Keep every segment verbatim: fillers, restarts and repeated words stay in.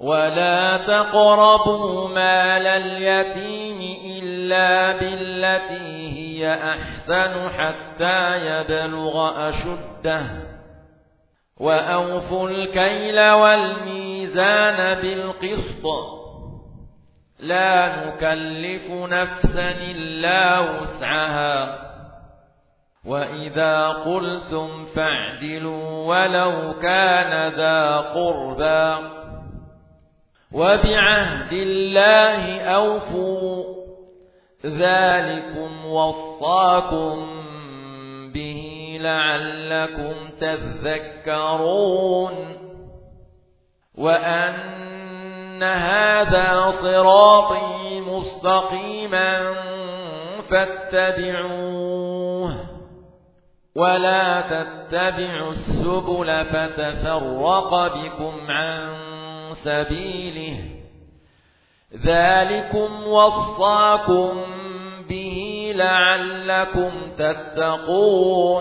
ولا تقربوا مال اليتيم إلا بالتي هي أحسن حتى يبلغ أشده وأوفوا الكيل والميزان بالقسط لا نكلف نفسا إلا وسعها وإذا قلتم فاعدلوا ولو كان ذا قربى وبعهد الله أوفوا ذلكم وصاكم به لعلكم تذكرون وأن هذا صراطي مستقيما فاتبعوه ولا تتبعوا السبل فتفرق بكم عن سبيله ذلكم وصاكم به لعلكم تتقون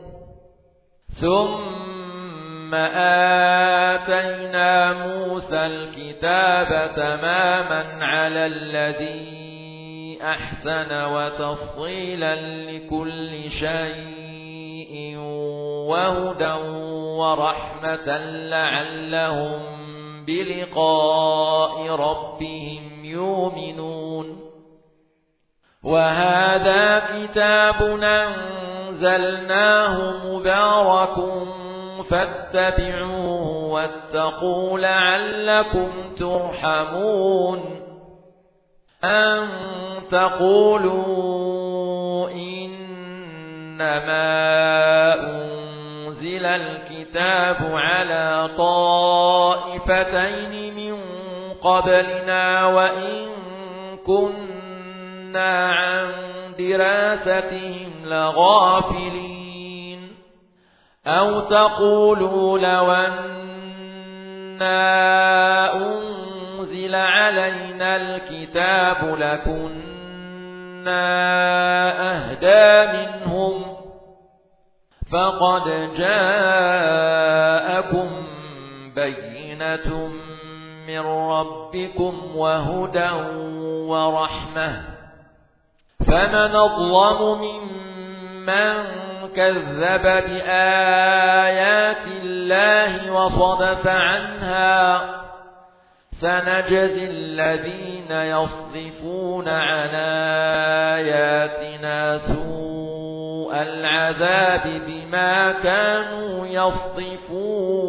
ثم آتينا موسى الكتاب تماما على الذي أحسن وتفصيلا لكل شيء وهدى ورحمة لعلهم بلقاء ربهم يؤمنون وهذا كتاب أنزلناه مبارك فاتبعوه واتقوا لعلكم ترحمون أن تقولوا إنما أنزل الكتاب على طائفتين من قبلنا وإن كنا عن دراستهم لغافلين أو تقولوا لو أنا أنزل علينا الكتاب لكنا أهدى منهم فقد جاءكم بينة من ربكم وهدى ورحمة فمن أظلم ممن كذب بآيات الله وصدف عنها سنجزي الذين يصدفون عن آياتنا سوء العذاب بما كانوا يصدفون